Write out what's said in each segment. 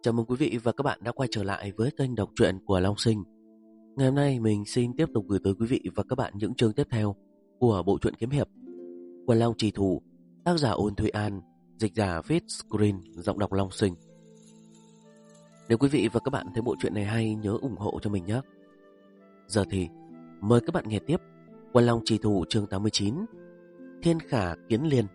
Chào mừng quý vị và các bạn đã quay trở lại với kênh đọc truyện của Long Sinh. Ngày hôm nay mình xin tiếp tục gửi tới quý vị và các bạn những chương tiếp theo của bộ truyện kiếm hiệp Quần Long Trì Thủ, tác giả Ôn Thụy An, dịch giả Viết Screen, giọng đọc Long Sinh. Nếu quý vị và các bạn thấy bộ truyện này hay, nhớ ủng hộ cho mình nhé. Giờ thì mời các bạn nghe tiếp Quần Long Trì Thủ chương 89, Thiên Khả Kiến Liên.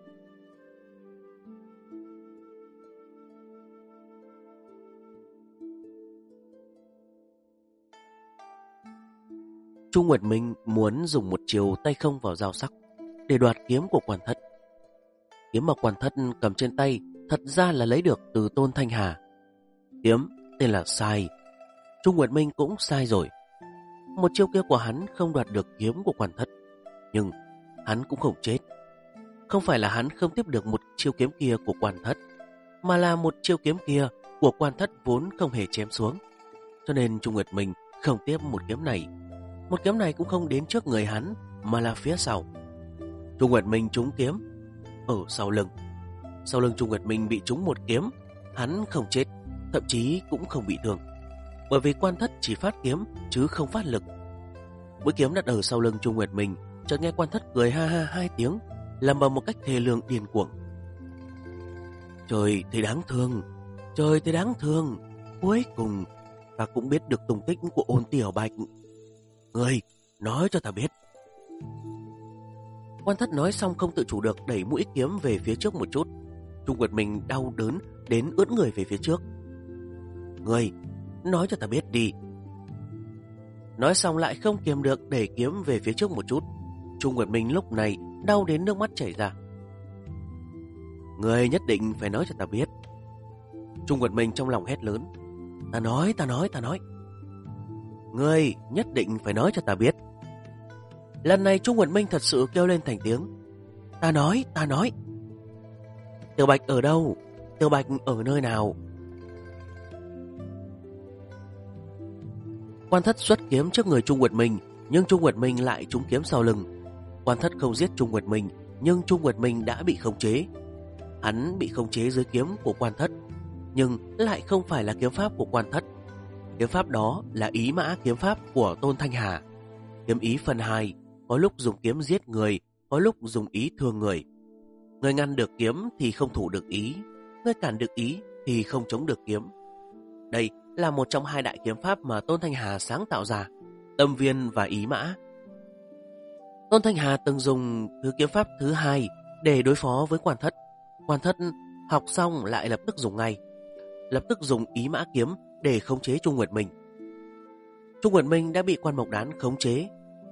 Chu Nguyệt Minh muốn dùng một chiều tay không vào dao sắc để đoạt kiếm của Quan Thất. Kiếm mà Quan Thất cầm trên tay thật ra là lấy được từ Tôn Thanh Hà. Kiếm tên là sai. Chu Nguyệt Minh cũng sai rồi. Một chiêu kia của hắn không đoạt được kiếm của Quan Thất, nhưng hắn cũng không chết. Không phải là hắn không tiếp được một chiêu kiếm kia của Quan Thất, mà là một chiêu kiếm kia của Quan Thất vốn không hề chém xuống. Cho nên Chu Nguyệt Minh không tiếp một kiếm này. Một kiếm này cũng không đến trước người hắn, mà là phía sau. Chu Nguyệt Minh trúng kiếm ở sau lưng. Sau lưng Chu Nguyệt Minh bị trúng một kiếm. Hắn không chết, thậm chí cũng không bị thương, bởi vì Quan Thất chỉ phát kiếm chứ không phát lực. Mũi kiếm đặt ở sau lưng Chu Nguyệt Minh, chợt nghe Quan Thất cười ha ha hai tiếng, làm bằng một cách thê lương điên cuồng. Trời thì đáng thương, trời thì đáng thương. Cuối cùng ta cũng biết được tung tích của Ôn Tiểu Bạch. Ngươi nói cho ta biết. Quan Thất nói xong không tự chủ được đẩy mũi kiếm về phía trước một chút. Chu Nguyệt Minh đau đớn đến ướt người về phía trước. Ngươi nói cho ta biết đi. Nói xong lại không kiềm được đẩy kiếm về phía trước một chút. Chu Nguyệt Minh lúc này đau đến nước mắt chảy ra. Ngươi nhất định phải nói cho ta biết. Chu Nguyệt Minh trong lòng hét lớn. Ta nói. Ngươi nhất định phải nói cho ta biết. Lần này Chu Nguyệt Minh thật sự kêu lên thành tiếng. Ta nói. Tiểu Bạch ở đâu? Tiểu Bạch ở nơi nào? Quan Thất xuất kiếm trước người Chu Nguyệt Minh, nhưng Chu Nguyệt Minh lại trúng kiếm sau lưng. Quan Thất không giết Chu Nguyệt Minh, nhưng Chu Nguyệt Minh đã bị khống chế. Hắn bị khống chế dưới kiếm của Quan Thất, nhưng lại không phải là kiếm pháp của Quan Thất. Kiếm pháp đó là ý mã kiếm pháp của Tôn Thanh Hà. Kiếm ý phân hai, có lúc dùng kiếm giết người, có lúc dùng ý thương người. Người ngăn được kiếm thì không thủ được ý, người cản được ý thì không chống được kiếm. Đây là một trong hai đại kiếm pháp mà Tôn Thanh Hà sáng tạo ra, tâm viên và ý mã. Tôn Thanh Hà từng dùng thứ kiếm pháp thứ hai để đối phó với Quan Thất. Quan Thất học xong lại lập tức dùng ngay, lập tức dùng ý mã kiếm để khống chế Chu Nguyệt Minh. Chu Nguyệt Minh đã bị Quan Mộc Đán khống chế.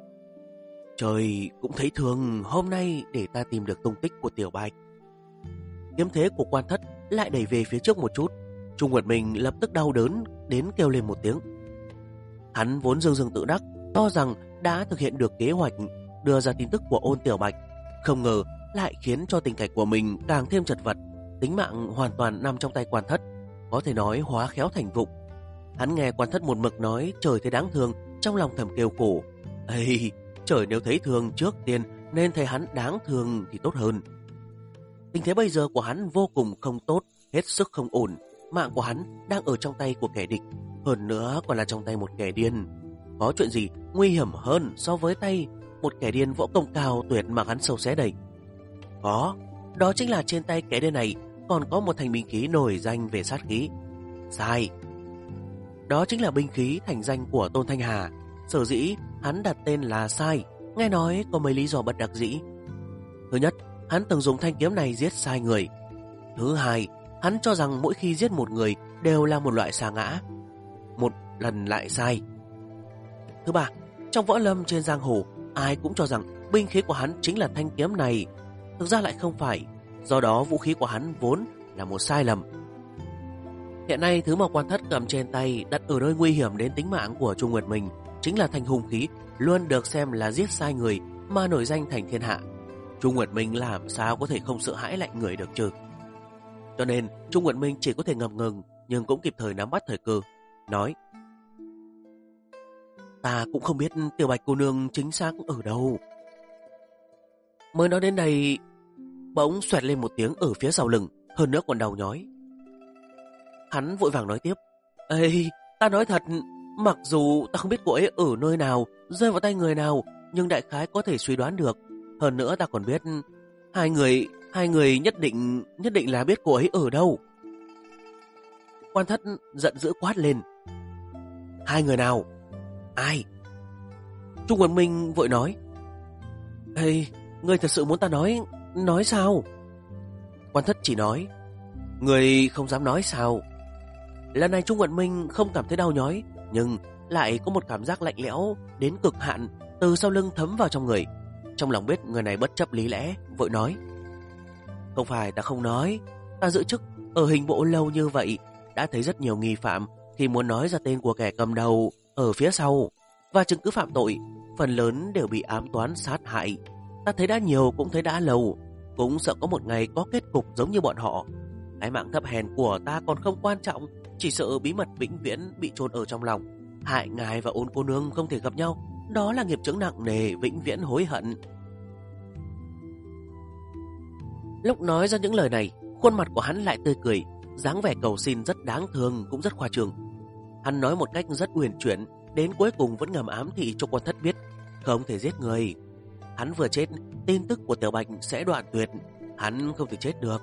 Trời cũng thấy thương, hôm nay để ta tìm được tung tích của Tiểu Bạch. Kiếm thế của Quan Thất lại đẩy về phía trước một chút. Chu Nguyệt Minh lập tức đau đớn đến kêu lên một tiếng. Hắn vốn dương dương tự đắc, cho rằng đã thực hiện được kế hoạch đưa ra tin tức của Ôn Tiểu Bạch, không ngờ lại khiến cho tình cảnh của mình càng thêm chật vật. Tính mạng hoàn toàn nằm trong tay Quan Thất, có thể nói hóa khéo thành vụng. Hắn nghe Quan Thất một mực nói trời thấy đáng thương, trong lòng thầm kêu khổ. Ây, trời nếu thấy thương trước tiên nên thấy hắn đáng thương thì tốt hơn. Tình thế bây giờ của hắn vô cùng không tốt, hết sức không ổn. Mạng của hắn đang ở trong tay của kẻ địch, hơn nữa còn là trong tay một kẻ điên. Có chuyện gì nguy hiểm hơn so với tay một kẻ điên võ công cao tuyệt mà hắn sâu xé đầy? Có, đó chính là trên tay kẻ điên này còn có một thành binh khí nổi danh về sát khí. Sai. Đó chính là binh khí thành danh của Tôn Thanh Hà. Sở dĩ hắn đặt tên là Sai, nghe nói có mấy lý do bất đắc dĩ. Thứ nhất, hắn từng dùng thanh kiếm này giết sai người. Thứ hai, hắn cho rằng mỗi khi giết một người đều là một loại sa ngã, một lần lại sai. Thứ ba, trong võ lâm trên giang hồ, ai cũng cho rằng binh khí của hắn chính là thanh kiếm này. Thực ra lại không phải, do đó vũ khí của hắn vốn là một sai lầm. Hiện nay thứ mà Quan Thất cầm trên tay đặt ở nơi nguy hiểm đến tính mạng của Chu Nguyệt Minh chính là thanh hung khí luôn được xem là giết sai người mà nổi danh thành thiên hạ. Chu Nguyệt Minh làm sao có thể không sợ hãi lạnh người được chứ? Cho nên Chu Nguyệt Minh chỉ có thể ngập ngừng, nhưng cũng kịp thời nắm bắt thời cơ, nói: Ta cũng không biết Tiểu Bạch cô nương chính xác ở đâu. Mới nói đến đây, bỗng xoẹt lên một tiếng ở phía sau lưng, hơn nữa còn đau nhói. Hắn vội vàng nói tiếp. Ê, ta nói thật, mặc dù ta không biết cô ấy ở nơi nào, rơi vào tay người nào, nhưng đại khái có thể suy đoán được. Hơn nữa ta còn biết hai người nhất định là biết cô ấy ở đâu. Quan Thất giận dữ quát lên. Hai người nào? Ai? Trung Quần Minh vội nói. Ê, ngươi thật sự muốn ta nói sao? Quan Thất chỉ nói. Ngươi không dám nói sao? Lần này Trung Quần Minh không cảm thấy đau nhói, nhưng lại có một cảm giác lạnh lẽo đến cực hạn từ sau lưng thấm vào trong người. Trong lòng biết người này bất chấp lý lẽ, vội nói. Không phải ta không nói, ta giữ chức ở hình bộ lâu như vậy, đã thấy rất nhiều nghi phạm khi muốn nói ra tên của kẻ cầm đầu ở phía sau, và chứng cứ phạm tội phần lớn đều bị ám toán sát hại. Ta thấy đã nhiều cũng thấy đã lâu, cũng sợ có một ngày có kết cục giống như bọn họ. Cái mạng thấp hèn của ta còn không quan trọng, chỉ sợ bí mật vĩnh viễn bị chôn ở trong lòng. Hại ngài và Ôn cô nương không thể gặp nhau, đó là nghiệp chướng nặng nề, vĩnh viễn hối hận. Lúc nói ra những lời này, khuôn mặt của hắn lại tươi cười, dáng vẻ cầu xin rất đáng thương cũng rất khoa trương. Hắn nói một cách rất uyển chuyển, đến cuối cùng vẫn ngầm ám thị cho Quan Thất biết không thể giết người. Hắn vừa chết, tin tức của Tiểu Bạch sẽ đoạn tuyệt, hắn không thể chết được.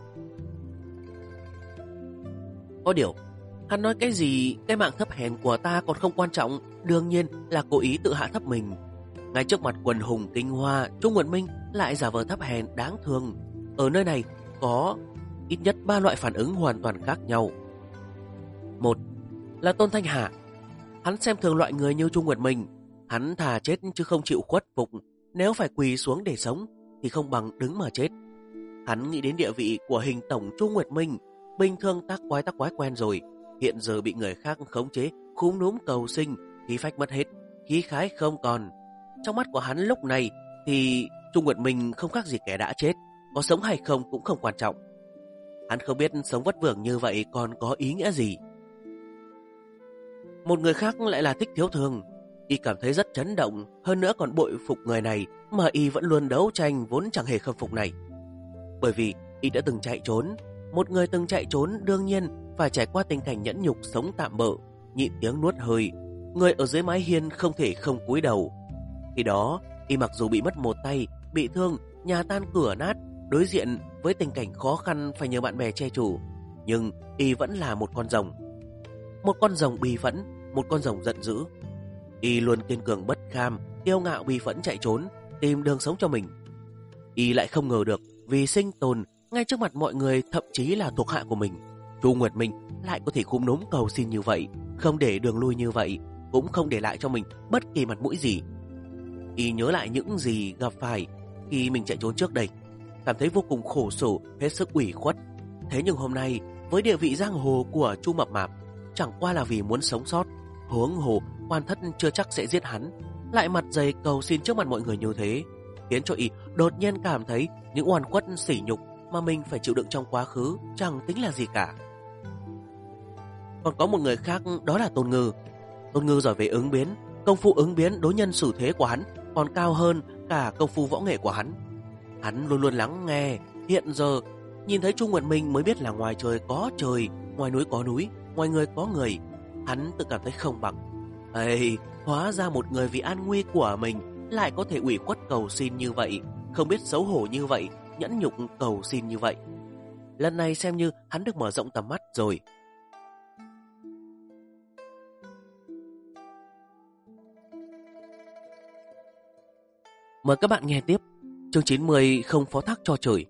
Có điều, hắn nói cái gì cái mạng thấp hèn của ta còn không quan trọng, đương nhiên là cố ý tự hạ thấp mình. Ngay trước mặt quần hùng kinh hoa, Trung Quần Minh lại giả vờ thấp hèn đáng thương. Ở nơi này có ít nhất 3 loại phản ứng hoàn toàn khác nhau. Một là Tôn Thanh Hà. Hắn xem thường loại người như Trung Quần Minh. Hắn thà chết chứ không chịu khuất phục. Nếu phải quỳ xuống để sống thì không bằng đứng mà chết. Hắn nghĩ đến địa vị của hình tổng Trung Nguyệt Minh, bình thường tác quái quen rồi, hiện giờ bị người khác khống chế, khúm núm cầu sinh, khí phách mất hết, khí khái không còn. Trong mắt của hắn lúc này thì Trung Nguyệt Minh không khác gì kẻ đã chết, có sống hay không cũng không quan trọng. Hắn không biết sống vất vưởng như vậy còn có ý nghĩa gì. Một người khác lại là Thích Thiếu Thương. Y cảm thấy rất chấn động, hơn nữa còn bội phục người này mà Y vẫn luôn đấu tranh vốn chẳng hề khâm phục này. Bởi vì Y đã từng chạy trốn. Một người từng chạy trốn đương nhiên phải trải qua tình cảnh nhẫn nhục sống tạm bợ, nhịn tiếng nuốt hơi. Người ở dưới mái hiên không thể không cúi đầu. Khi đó Y mặc dù bị mất một tay, bị thương, nhà tan cửa nát, đối diện với tình cảnh khó khăn phải nhờ bạn bè che chở, nhưng Y vẫn là một con rồng. Một con rồng bi phẫn, một con rồng giận dữ. Y luôn kiên cường bất kham, kiêu ngạo bi phẫn chạy trốn, tìm đường sống cho mình. Y lại không ngờ được vì sinh tồn ngay trước mặt mọi người, thậm chí là thuộc hạ của mình, Chu Nguyệt Minh lại có thể khúm núm cầu xin như vậy, không để đường lui như vậy, cũng không để lại cho mình bất kỳ mặt mũi gì. Y nhớ lại những gì gặp phải khi mình chạy trốn trước đây, cảm thấy vô cùng khổ sở, hết sức ủy khuất. Thế nhưng hôm nay với địa vị giang hồ của Chu Mập Mạp, chẳng qua là vì muốn sống sót, huống hồ Quan Thất chưa chắc sẽ giết hắn, lại mặt dày cầu xin trước mặt mọi người như thế, khiến cho Y đột nhiên cảm thấy những oan khuất sỉ nhục mà mình phải chịu đựng trong quá khứ chẳng tính là gì cả. Còn có một người khác, đó là Tôn Ngư. Tôn Ngư giỏi về ứng biến, công phu ứng biến đối nhân xử thế của hắn còn cao hơn cả công phu võ nghệ của hắn. Hắn luôn luôn lắng nghe, hiện giờ nhìn thấy Trung Nguyệt Minh mới biết là ngoài trời có trời, ngoài núi có núi, ngoài người có người. Hắn tự cảm thấy không bằng. Ây, hóa ra một người vì an nguy của mình lại có thể ủy khuất cầu xin như vậy, không biết xấu hổ như vậy, nhẫn nhục cầu xin như vậy. Lần này xem như hắn được mở rộng tầm mắt rồi. Mời các bạn nghe tiếp chương 90 không phó thác cho trời.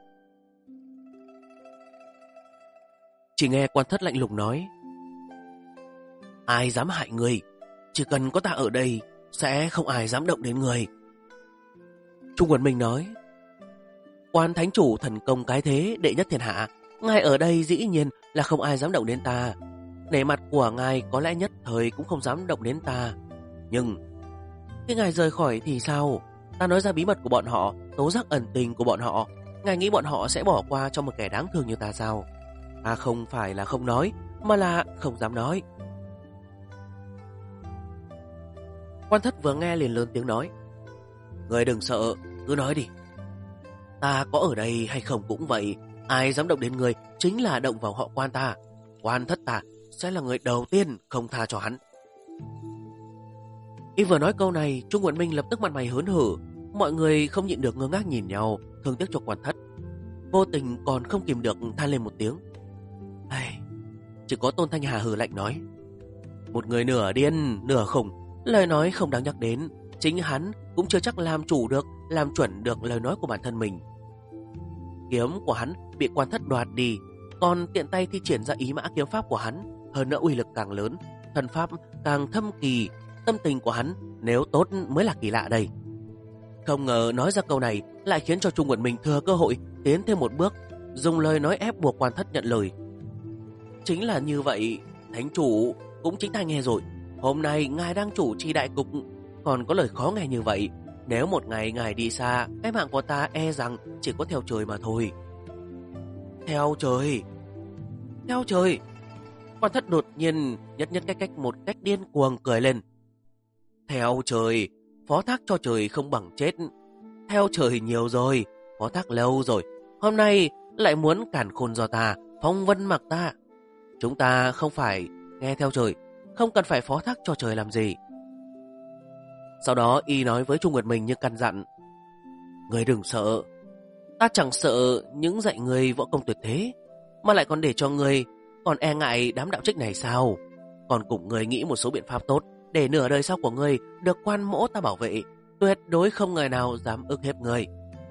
Chỉ nghe Quan Thất lạnh lùng nói: ai dám hại người, chỉ cần có ta ở đây sẽ không ai dám động đến người. Trung Quần Minh nói: Quan thánh chủ thần công cái thế đệ nhất thiên hạ, ngài ở đây dĩ nhiên là không ai dám động đến ta. Nể mặt của ngài có lẽ nhất thời cũng không dám động đến ta, nhưng khi ngài rời khỏi thì sao? Ta nói ra bí mật của bọn họ, tố giác ẩn tình của bọn họ, ngài nghĩ bọn họ sẽ bỏ qua cho một kẻ đáng thương như ta sao? Ta không phải là không nói, mà là không dám nói. Quan Thất vừa nghe liền lớn tiếng nói: người đừng sợ, cứ nói đi. Ta có ở đây hay không cũng vậy, ai dám động đến người chính là động vào họ Quan ta. Quan thất ta sẽ là người đầu tiên không tha cho hắn. Y vừa nói câu này, Trung Quận Minh lập tức mặt mày hớn hở. Mọi người không nhịn được ngơ ngác nhìn nhau, thương tiếc cho Quan thất. Vô tình còn không kìm được than lên một tiếng. Ai... Chỉ có Tôn Thanh Hà hừ lạnh nói, một người nửa điên nửa khùng, lời nói không đáng nhắc đến. Chính hắn cũng chưa chắc làm chủ được, làm chuẩn được lời nói của bản thân mình. Kiếm của hắn bị Quan thất đoạt đi, còn tiện tay thi triển ra ý mã kiếm pháp của hắn. Hơn nữa uy lực càng lớn, thần pháp càng thâm kỳ. Tâm tình của hắn nếu tốt mới là kỳ lạ đây. Không ngờ nói ra câu này lại khiến cho Trung Quận Minh thừa cơ hội tiến thêm một bước, dùng lời nói ép buộc Quan thất nhận lời. Chính là như vậy, thánh chủ cũng chính tai nghe rồi. Hôm nay ngài đang chủ trì đại cục, còn có lời khó nghe như vậy. Nếu một ngày ngài đi xa, cái mạng của ta e rằng chỉ có theo trời mà thôi. Theo trời? Theo trời? Quan thất đột nhiên nhất cách một cách điên cuồng cười lên. Theo trời? Phó thác cho trời không bằng chết. Theo trời nhiều rồi, phó thác lâu rồi. Hôm nay lại muốn cản khôn do ta, phong vân mặc ta. Chúng ta không phải nghe theo trời, không cần phải phó thác cho trời làm gì. Sau đó y nói với Trung Nguyệt Minh như căn dặn. Người đừng sợ, ta chẳng sợ những dạy người võ công tuyệt thế, mà lại còn để cho người còn e ngại đám đạo trích này sao? Còn cùng người nghĩ một số biện pháp tốt để nửa đời sau của người được quan mỗ ta bảo vệ, tuyệt đối không người nào dám ức hiếp người.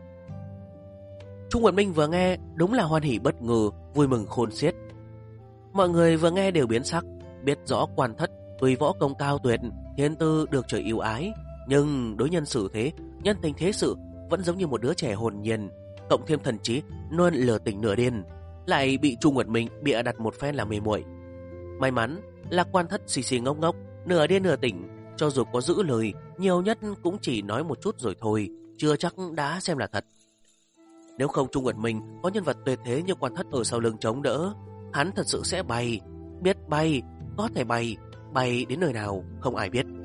Trung Nguyệt Minh vừa nghe đúng là hoan hỉ bất ngờ, vui mừng khôn xiết. Mọi người vừa nghe đều biến sắc, biết rõ Quan thất tuy võ công cao tuyệt, thiên tư được trời yêu ái, nhưng đối nhân xử thế, nhân tình thế sự vẫn giống như một đứa trẻ hồn nhiên, cộng thêm thần trí luôn lừa tình nửa điên, lại bị Trung Nguyệt Minh bịa đặt một phen là mê muội. May mắn là Quan thất xì xì ngốc ngốc, nửa điên nửa tỉnh, cho dù có giữ lời, nhiều nhất cũng chỉ nói một chút rồi thôi, chưa chắc đã xem là thật. Nếu không Trung Nguyệt Minh có nhân vật tuyệt thế như Quan thất ở sau lưng chống đỡ, hắn thật sự sẽ bay, biết bay, có thể bay, bay đến nơi nào không ai biết.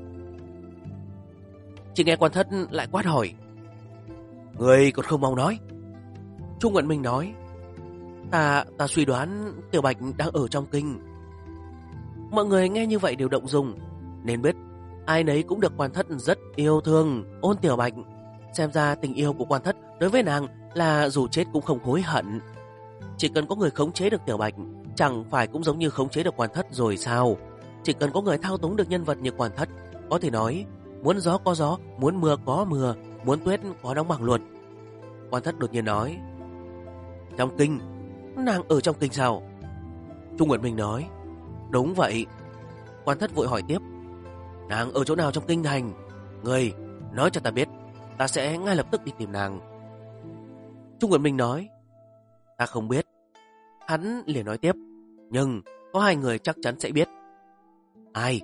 Chỉ nghe Quan thất lại quát hỏi, người còn không mau nói. Trung Nguyệt Minh nói, ta suy đoán Tiểu Bạch đang ở trong kinh. Mọi người nghe như vậy đều động dung, nên biết ai nấy cũng được Quan thất rất yêu thương ôn Tiểu Bạch. Xem ra tình yêu của Quan thất đối với nàng là dù chết cũng không hối hận. Chỉ cần có người khống chế được Tiểu Bạch, chẳng phải cũng giống như khống chế được Quan thất rồi sao? Chỉ cần có người thao túng được nhân vật như Quan thất, có thể nói muốn gió có gió, muốn mưa có mưa, muốn tuyết có đóng bằng luôn. Quan thất đột nhiên nói, trong kinh? Nàng ở trong kinh sao? Trung Nguyệt Minh nói, đúng vậy. Quan thất vội hỏi tiếp, nàng ở chỗ nào trong kinh thành? Người nói cho ta biết, ta sẽ ngay lập tức đi tìm nàng. Trung Nguyệt Minh nói, ta không biết. Hắn liền nói tiếp, nhưng có hai người chắc chắn sẽ biết. Ai?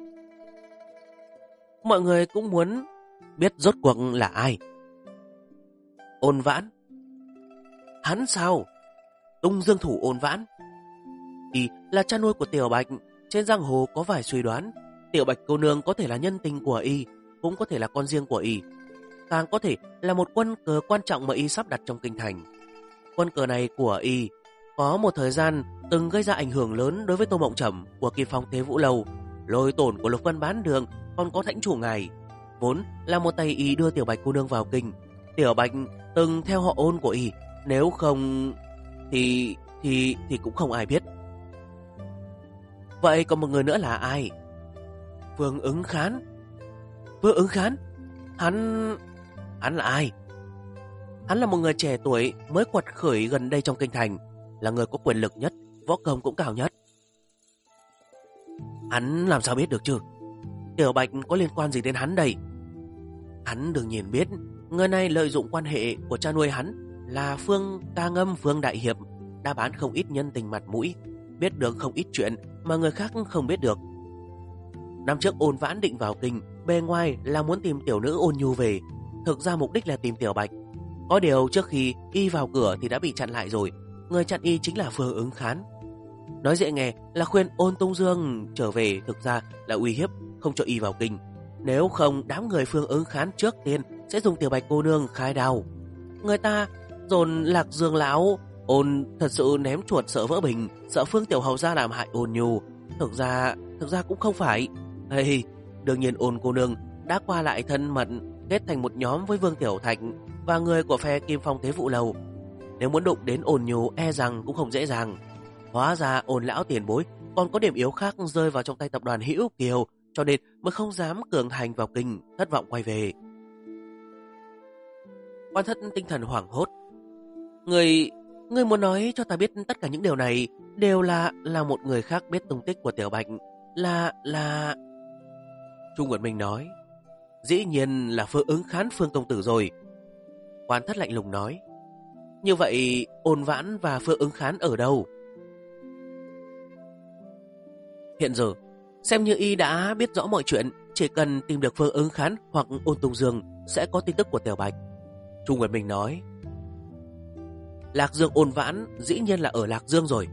Mọi người cũng muốn biết rốt cuộc là ai. Ôn Vãn. Hắn sao? Tung Dương thủ Ôn Vãn. Y là cha nuôi của Tiểu Bạch. Trên giang hồ có vài suy đoán Tiểu Bạch cô nương có thể là nhân tình của Y, cũng có thể là con riêng của Y, càng có thể là một quân cờ quan trọng mà Y sắp đặt trong kinh thành. Quân cờ này của Y có một thời gian từng gây ra ảnh hưởng lớn đối với Tô Mộng Trầm của Kỳ Phong Thế Vũ Lâu, Lôi Tổn của Lục Vân Bán Đường, còn có Thãnh Chủ Ngài. Vốn là một tay Y đưa Tiểu Bạch cô nương vào kinh. Tiểu Bạch từng theo họ Ôn của Y, nếu không thì cũng không ai biết. Vậy còn một người nữa là ai? Vương Ứng Khán. Vương Ứng Khán? Hắn là ai? Hắn là một người trẻ tuổi mới quật khởi gần đây trong kinh thành, là người có quyền lực nhất, võ công cũng cao nhất. Hắn làm sao biết được chứ? Tiểu Bạch có liên quan gì đến hắn đây? Hắn đương nhiên biết, người này lợi dụng quan hệ của cha nuôi hắn là Phương Ca Ngâm, Phương Đại Hiệp, đã bán không ít nhân tình mặt mũi, biết được không ít chuyện mà người khác không biết được. Năm trước Ôn Vãn định vào kinh, bề ngoài là muốn tìm tiểu nữ Ôn Nhu về, thực ra mục đích là tìm Tiểu Bạch. Có điều trước khi Y vào cửa thì đã bị chặn lại rồi. Người chặn Y chính là Phương Ứng Khán. Nói dễ nghe là khuyên Ôn Tung Dương trở về, thực ra là uy hiếp không cho Y vào kinh. Nếu không, đám người Phương Ứng Khán trước tiên sẽ dùng Tiểu Bạch cô nương khai đao. Người ta dồn Lạc Dương lão Ôn thật sự ném chuột sợ vỡ bình, sợ Phương Tiểu Hầu gia làm hại Ôn Nhu. Thực ra cũng không phải. Hey, đương nhiên Ôn cô nương đã qua lại thân mật, kết thành một nhóm với Vương Tiểu Thạch và người của phe Kim Phong Thế Vụ Lầu. Nếu muốn đụng đến Ôn Nhu e rằng cũng không dễ dàng. Hóa ra Ôn lão tiền bối còn có điểm yếu khác rơi vào trong tay tập đoàn Hữu Kiều, cho nên mới không dám cường hành vào kinh, thất vọng quay về. Quan Thất tinh thần hoảng hốt. Ngươi muốn nói cho ta biết tất cả những điều này đều là một người khác biết tung tích của Tiểu Bạch, là... Trung Nguyệt Minh nói, dĩ nhiên là Phương Ứng Khán Phương công tử rồi. Quan Thất lạnh lùng nói, như vậy Ôn Vãn và Phương Ứng Khán ở đâu? Hiện giờ, xem như y đã biết rõ mọi chuyện, chỉ cần tìm được Phương Ứng Khán hoặc Ôn Tùng Dương sẽ có tin tức của Tiểu Bạch. Trung Nguyệt Minh nói, Lạc Dương Ôn Vãn dĩ nhiên là ở Lạc Dương rồi.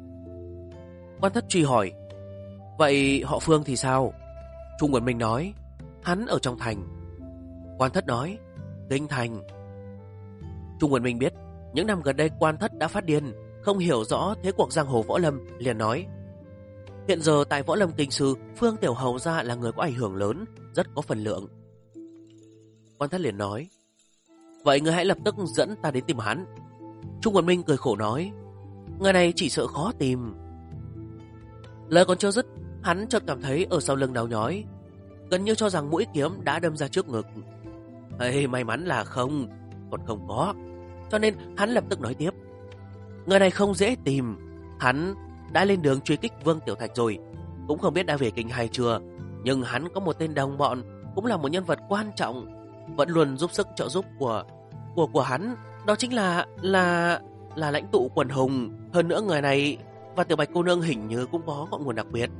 Quan Thất truy hỏi, vậy họ Phương thì sao? Trung Nguyệt Minh nói, hắn ở trong thành. Quan Thất nói, Kinh thành. Trung Nguyệt Minh biết những năm gần đây Quan Thất đã phát điên, không hiểu rõ thế cuộc giang hồ võ lâm, liền nói, hiện giờ tại võ lâm kinh sư, Phương Tiểu Hầu gia là người có ảnh hưởng lớn, rất có phần lượng. Quan Thất liền nói, vậy ngươi hãy lập tức dẫn ta đến tìm hắn. Trung Nguyệt Minh cười khổ nói, người này chỉ sợ khó tìm. Lời còn chưa dứt, hắn chợt cảm thấy ở sau lưng đau nhói, gần như cho rằng mũi kiếm đã đâm ra trước ngực. May mắn là không, còn không có. Cho nên hắn lập tức nói tiếp, người này không dễ tìm, hắn đã lên đường truy kích Vương Tiểu Thạch rồi, cũng không biết đã về kinh hay chưa. Nhưng hắn có một tên đồng bọn, cũng là một nhân vật quan trọng, vẫn luôn giúp sức trợ giúp của hắn, đó chính là lãnh tụ quần hùng. Hơn nữa người này và Tiểu Bạch cô nương hình như cũng có ngọn nguồn đặc biệt.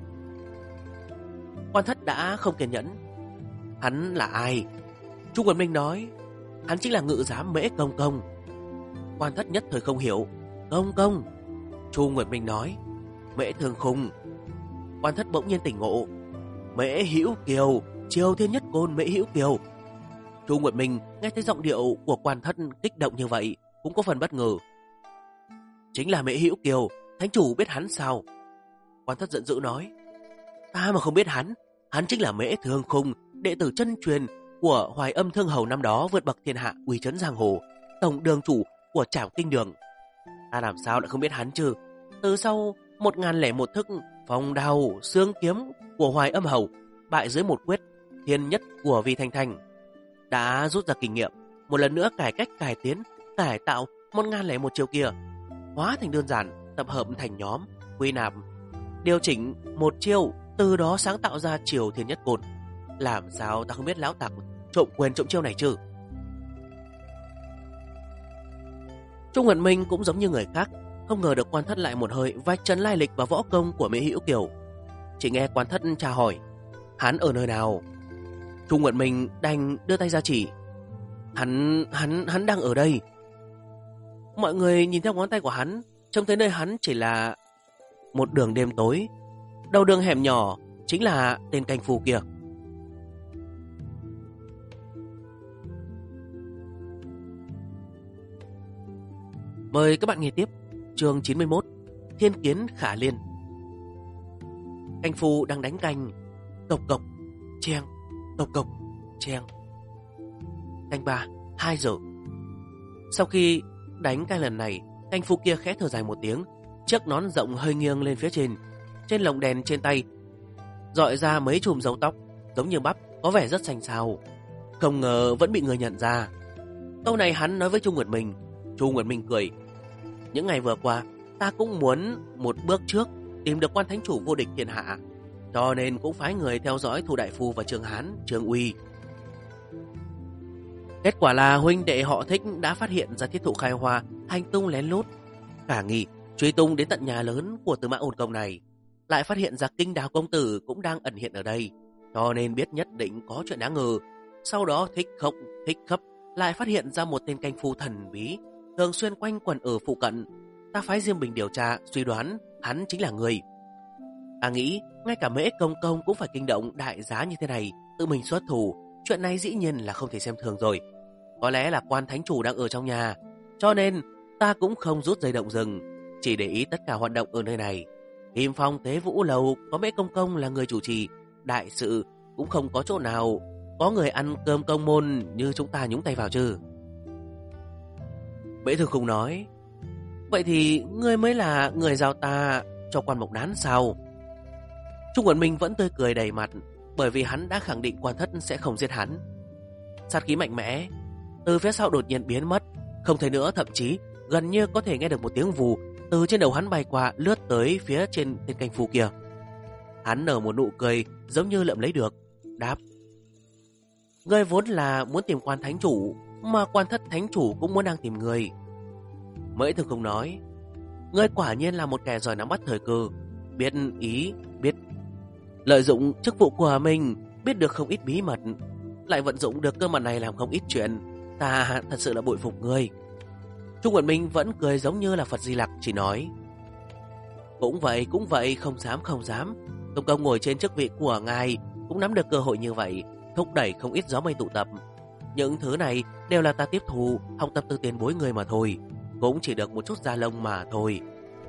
Quan Thất đã không kiên nhẫn. Hắn là ai? Trung Quần Minh nói, hắn chính là ngự giám Mễ Công Công. Quan Thất nhất thời không hiểu. Công Công? Trung Nguyệt Minh nói, Mễ Thương Khung. Quan Thất bỗng nhiên tỉnh ngộ. Mễ Hữu Kiều, Triều Thiên Nhất Côn Mễ Hữu Kiều. Trung Nguyệt Minh nghe thấy giọng điệu của Quan Thất kích động như vậy, cũng có phần bất ngờ. Chính là Mễ Hữu Kiều, thánh chủ biết hắn sao? Quan Thất giận dữ nói, ta mà không biết hắn chính là Mễ Thương Khung, đệ tử chân truyền của Hoài Âm Thương Hầu năm đó vượt bậc thiên hạ, uy chấn giang hồ, tổng đường chủ của Trảm Kinh Đường. Ta làm sao lại không biết hắn chứ? Từ sau 1001 thức phong đao xương kiếm của Hoài Âm Hầu, bại dưới một quyết thiên nhất của Vi Thanh Thanh, đã rút ra kinh nghiệm, một lần nữa cải cách cải tiến, cải tạo 1001 chiêu kia, hóa thành đơn giản, tập hợp thành nhóm, quy nạp, điều chỉnh một chiêu, từ đó sáng tạo ra Triều Thiên Nhất Côn. Làm sao ta không biết lão tặc trộm chiêu này chứ? Trung Nguyệt Minh cũng giống như người khác, không ngờ được Quan Thất lại một hơi vạch trần lai lịch và võ công của Mễ Hữu Kiều. Chỉ nghe Quan Thất tra hỏi, hắn ở nơi nào? Trung Nguyệt Minh đành đưa tay ra chỉ, hắn đang ở đây. Mọi người nhìn theo ngón tay của hắn, trông thấy nơi hắn chỉ là một đường đêm tối, đầu đường hẻm nhỏ chính là tên canh phu kia. Mời các bạn nghe tiếp chương 91, Thiên Kiến Khả Liên. Canh phu đang đánh canh, cộc cộc cheng, cộc cộc cheng. Canh 3, 2 giờ. Sau khi đánh canh lần này, canh phu kia khẽ thở dài một tiếng, chiếc nón rộng hơi nghiêng lên phía trên lồng đèn trên tay rọi ra mấy chùm râu tóc giống như bắp, có vẻ rất xanh xao. Không ngờ vẫn bị người nhận ra. Câu này hắn nói với Trung Nguyệt Minh. Trung Nguyệt Minh cười, những ngày vừa qua ta cũng muốn một bước trước tìm được Quan Thánh Chủ vô địch thiên hạ, cho nên cũng phái người theo dõi Thu Đại Phu và Trương Hán, Trương Uy. Kết quả là huynh đệ họ Thích đã phát hiện ra Thiết Thụ Khai Hoa hành tung lén lút, khả nghi truy tung đến tận nhà lớn của Tư Mã Ôn Công này, lại phát hiện ra Kinh Đào công tử cũng đang ẩn hiện ở đây, cho nên biết nhất định có chuyện đáng ngờ. Sau đó thích khấp lại phát hiện ra một tên canh phu thần bí thường xuyên quanh quẩn ở phụ cận. Ta phái Diêm Bình điều tra, suy đoán hắn chính là người. Ta nghĩ ngay cả Mễ Công Công cũng phải kinh động, đại giá như thế này tự mình xuất thủ, chuyện này dĩ nhiên là không thể xem thường rồi. Có lẽ là Quan Thánh Chủ đang ở trong nhà, cho nên Ta cũng không rút dây động rừng, chỉ để ý tất cả hoạt động ở nơi này. Kim Phong Tế Vũ Lầu có Mễ Công Công là người chủ trì, đại sự cũng không có chỗ nào có người ăn cơm công môn như chúng ta nhúng tay vào chứ. Mễ Thường Khung nói, vậy thì ngươi mới là người giao ta cho Quan Mộc Đán sao? Trung Quận Minh vẫn tươi cười đầy mặt, bởi vì hắn đã khẳng định Quan Thất sẽ không giết hắn. Sát khí mạnh mẽ từ phía sau đột nhiên biến mất, không thấy nữa, thậm chí gần như có thể nghe được một tiếng vù từ trên đầu hắn bay qua, lướt tới phía trên tên canh phu kia. Hắn nở một nụ cười giống như lượm lấy được, đáp, ngươi vốn là muốn tìm Quan Thánh Chủ, mà Quan Thất Thánh Chủ cũng muốn đang tìm người. Mễ Thường Khung nói, ngươi quả nhiên là một kẻ giỏi nắm bắt thời cơ, biết ý, biết lợi dụng chức vụ của mình, biết được không ít bí mật, lại vận dụng được cơ mật này làm không ít chuyện. Ta thật sự là bội phục ngươi. Trung Quận Minh vẫn cười giống như là Phật Di Lặc, chỉ nói, cũng vậy, không dám. Công Công ngồi trên chức vị của ngài cũng nắm được cơ hội như vậy, thúc đẩy không ít gió mây tụ tập. Những thứ này đều là ta tiếp thu, học tập từ tiền bối người mà thôi, cũng chỉ được một chút da lông mà thôi.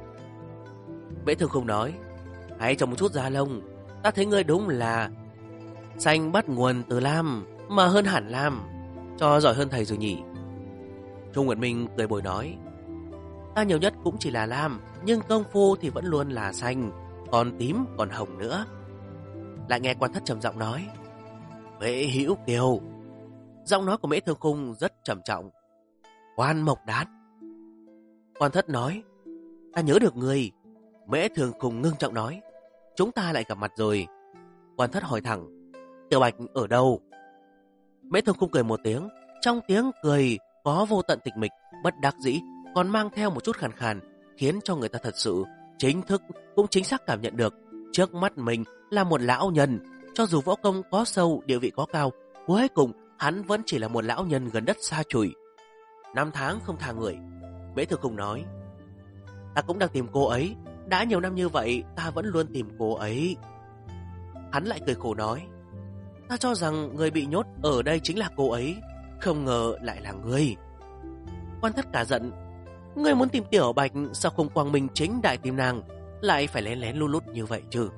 Mễ Thường Khung nói, hãy cho một chút da lông, ta thấy ngươi đúng là xanh bắt nguồn từ lam, mà hơn hẳn lam, cho giỏi hơn thầy rồi nhỉ. Trung Nguyệt Minh cười bồi nói, ta nhiều nhất cũng chỉ là lam, nhưng công phu thì vẫn luôn là xanh, còn tím, còn hồng nữa. Lại nghe Quan Thất trầm giọng nói, Mễ Hữu Kiều. Giọng nói của Mễ Thường Khung rất trầm trọng. Quan Mộc Đán. Quan Thất nói, ta nhớ được người. Mễ Thường Khung ngưng trọng nói, chúng ta lại gặp mặt rồi. Quan Thất hỏi thẳng, Tiểu Bạch ở đâu? Mễ Thường Khung cười một tiếng, trong tiếng cười có vô tận tịch mịch, bất đắc dĩ, còn mang theo một chút khàn khàn, khiến cho người ta thật sự chính thức cũng chính xác cảm nhận được trước mắt mình là một lão nhân. Cho dù võ công có sâu, địa vị có cao, cuối cùng hắn vẫn chỉ là một lão nhân gần đất xa chùi. 5 tháng không tha người. Mễ Thường Khung nói, ta cũng đang tìm cô ấy, đã nhiều năm như vậy ta vẫn luôn tìm cô ấy. Hắn lại cười khổ nói, ta cho rằng người bị nhốt ở đây chính là cô ấy, không ngờ lại là ngươi. Quan Thất cả giận, ngươi muốn tìm Tiểu Bạch, sao không quang minh chính đại tìm nàng, lại phải lén lén lút lút như vậy chứ?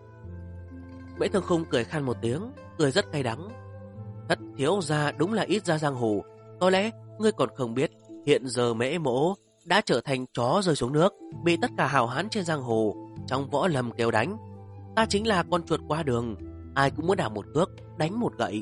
Mễ Thường Khung cười khan một tiếng, cười rất cay đắng. Thất thiếu gia đúng là ít ra giang hồ, có lẽ ngươi còn không biết, hiện giờ Mễ Mỗ đã trở thành chó rơi xuống nước, bị tất cả hào hán trên giang hồ trong võ lâm kêu đánh. Ta chính là con chuột qua đường, ai cũng muốn đạp một cước, đánh một gậy.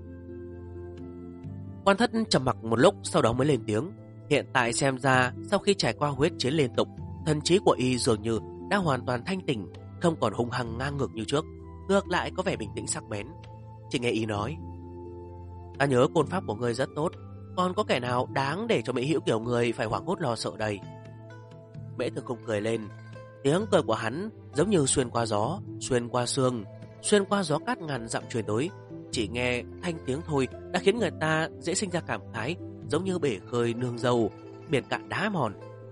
Quan Thất trầm mặc một lúc, sau đó mới lên tiếng. Hiện tại xem ra, sau khi trải qua huyết chiến liên tục, thần trí của y dường như đã hoàn toàn thanh tỉnh, không còn hung hăng ngang ngược như trước, ngược lại có vẻ bình tĩnh sắc bén. Chỉ nghe y nói, ta nhớ côn pháp của ngươi rất tốt, còn có kẻ nào đáng để cho Mễ Hữu Kiều người phải hoảng hốt lo sợ đây? Mễ Thường Khung cười lên, tiếng cười của hắn giống như xuyên qua gió, xuyên qua sương, xuyên qua gió cát ngàn dặm truyền tới. Chỉ nghe thanh tiếng thôi đã khiến người ta dễ sinh ra cảm khái, giống như bể khơi nương dầu, biển cạn đá mòn.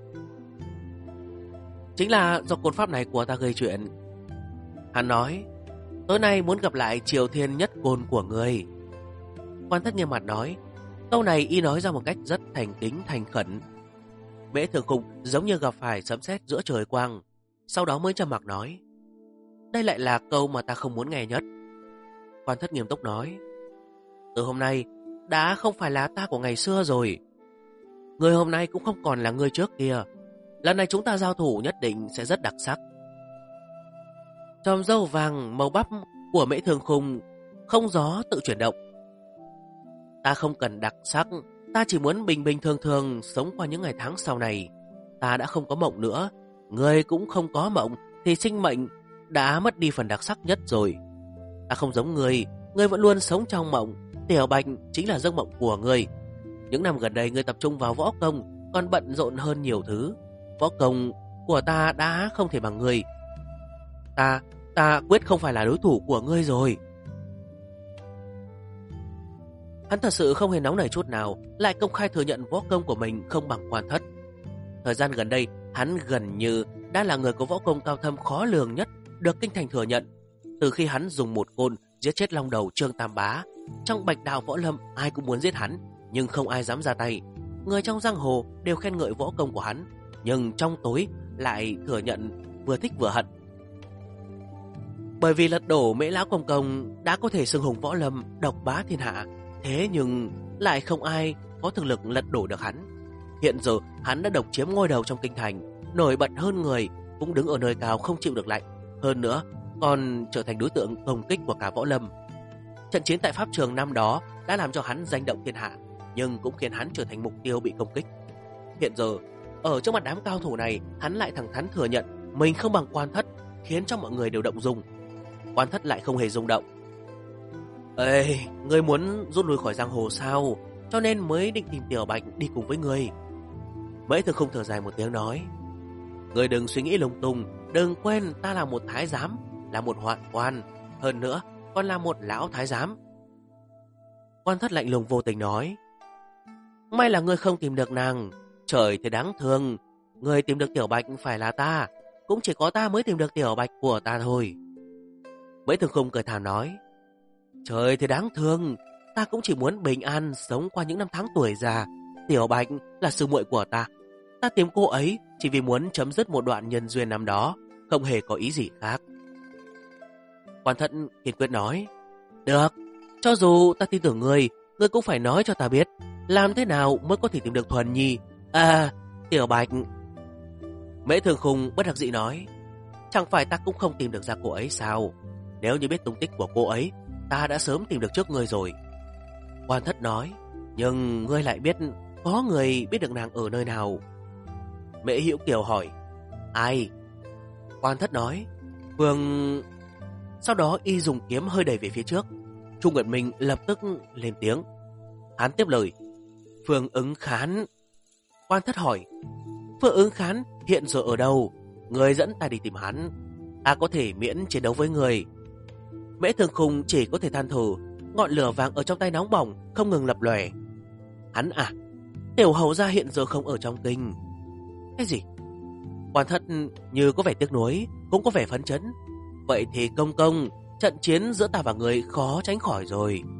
Chính là do côn pháp này của ta gây chuyện. Hắn nói, tối nay muốn gặp lại Triều Thiên Nhất Côn của người. Quan Thất nghiêm mặt nói, câu này y nói ra một cách rất thành kính thành khẩn. Mễ Thường Khung giống như gặp phải sấm sét giữa trời quang, sau đó mới trầm mặc nói, đây lại là câu mà ta không muốn nghe nhất. Quan Thất nghiêm túc nói, từ hôm nay đã không phải là ta của ngày xưa rồi. Người hôm nay cũng không còn là người trước kia. Lần này chúng ta giao thủ nhất định sẽ rất đặc sắc. Tròm râu vàng màu bắp của Mễ Thường Khung không gió tự chuyển động. Ta không cần đặc sắc, ta chỉ muốn bình bình thường thường sống qua những ngày tháng sau này. Ta đã không có mộng nữa, người cũng không có mộng, thì sinh mệnh đã mất đi phần đặc sắc nhất rồi. Ta không giống người vẫn luôn sống trong mộng. Tiểu Bạch chính là giấc mộng của người. Những năm gần đây người tập trung vào võ công, còn bận rộn hơn nhiều thứ. Võ công của ta đã không thể bằng người. Ta quyết không phải là đối thủ của ngươi rồi. Hắn thật sự không hề nóng nảy chút nào, lại công khai thừa nhận võ công của mình không bằng Quan Thất. Thời gian gần đây, hắn gần như đã là người có võ công cao thâm khó lường nhất, được kinh thành thừa nhận. Từ khi hắn dùng một côn giết chết long đầu Trương Tam Bá, trong Bạch Đạo võ lâm ai cũng muốn giết hắn, nhưng không ai dám ra tay. người trong giang hồ đều khen ngợi võ công của hắn, nhưng trong tối lại thừa nhận vừa thích vừa hận. Bởi vì lật đổ Mễ Lão Công Công đã có thể xưng hùng võ lâm, độc bá thiên hạ, thế nhưng lại không ai có thực lực lật đổ được hắn. Hiện giờ hắn đã độc chiếm ngôi đầu trong kinh thành, nổi bật hơn người, cũng đứng ở nơi cao không chịu được lạnh, hơn nữa còn trở thành đối tượng công kích của cả võ lâm. Trận chiến tại pháp trường năm đó đã làm cho hắn danh động thiên hạ, nhưng cũng khiến hắn trở thành mục tiêu bị công kích. Hiện giờ, ở trước mặt đám cao thủ này, hắn lại thẳng thắn thừa nhận mình không bằng Quan Thất, khiến cho mọi người đều động dung. Quan Thất lại không hề rung động. Ê, ngươi muốn rút lui khỏi giang hồ sao? Cho nên mới định tìm Tiểu Bạch đi cùng với ngươi. Mễ Thực Không thở dài một tiếng nói, ngươi đừng suy nghĩ lung tung, đừng quên ta là một thái giám, là một hoạn quan, hơn nữa còn là một lão thái giám. Quan Thất lạnh lùng vô tình nói, may là ngươi không tìm được nàng, trời thì đáng thương, ngươi tìm được Tiểu Bạch phải là ta, cũng chỉ có ta mới tìm được Tiểu Bạch của ta thôi. Mễ Thực Không cười thảm nói, trời thì đáng thương, ta cũng chỉ muốn bình an sống qua những năm tháng tuổi già. Tiểu Bạch là sư muội của ta, ta tìm cô ấy chỉ vì muốn chấm dứt một đoạn nhân duyên năm đó, không hề có ý gì khác. Quan Thất kiên quyết nói, được, cho dù ta tin tưởng ngươi, ngươi cũng phải nói cho ta biết, làm thế nào mới có thể tìm được Thuần Nhi, Tiểu Bạch. Mễ Thường Khung bất đắc dĩ nói, chẳng phải ta cũng không tìm được ra cô ấy sao? Nếu như biết tung tích của cô ấy, ta đã sớm tìm được trước ngươi rồi. Quan Thất nói, nhưng ngươi lại biết có người biết được nàng ở nơi nào? Mễ Hữu Kiều hỏi, ai? Quan Thất nói, Phương... Sau đó y dùng kiếm hơi đẩy về phía trước. Chu Nguyệt Minh lập tức lên tiếng. Hắn tiếp lời, Phương Ứng Khán. Quan Thất hỏi, Phương Ứng Khán hiện giờ ở đâu? Người dẫn ta đi tìm hắn, ta có thể miễn chiến đấu với người. Mễ Thường Khung chỉ có thể than thở, ngọn lửa vàng ở trong tay nóng bỏng không ngừng lập lòe. Hắn à? Tiểu hầu gia hiện giờ không ở trong kinh. Cái gì? Quan Thất như có vẻ tiếc nuối, cũng có vẻ phấn chấn. Vậy thì công công, trận chiến giữa ta và người khó tránh khỏi rồi.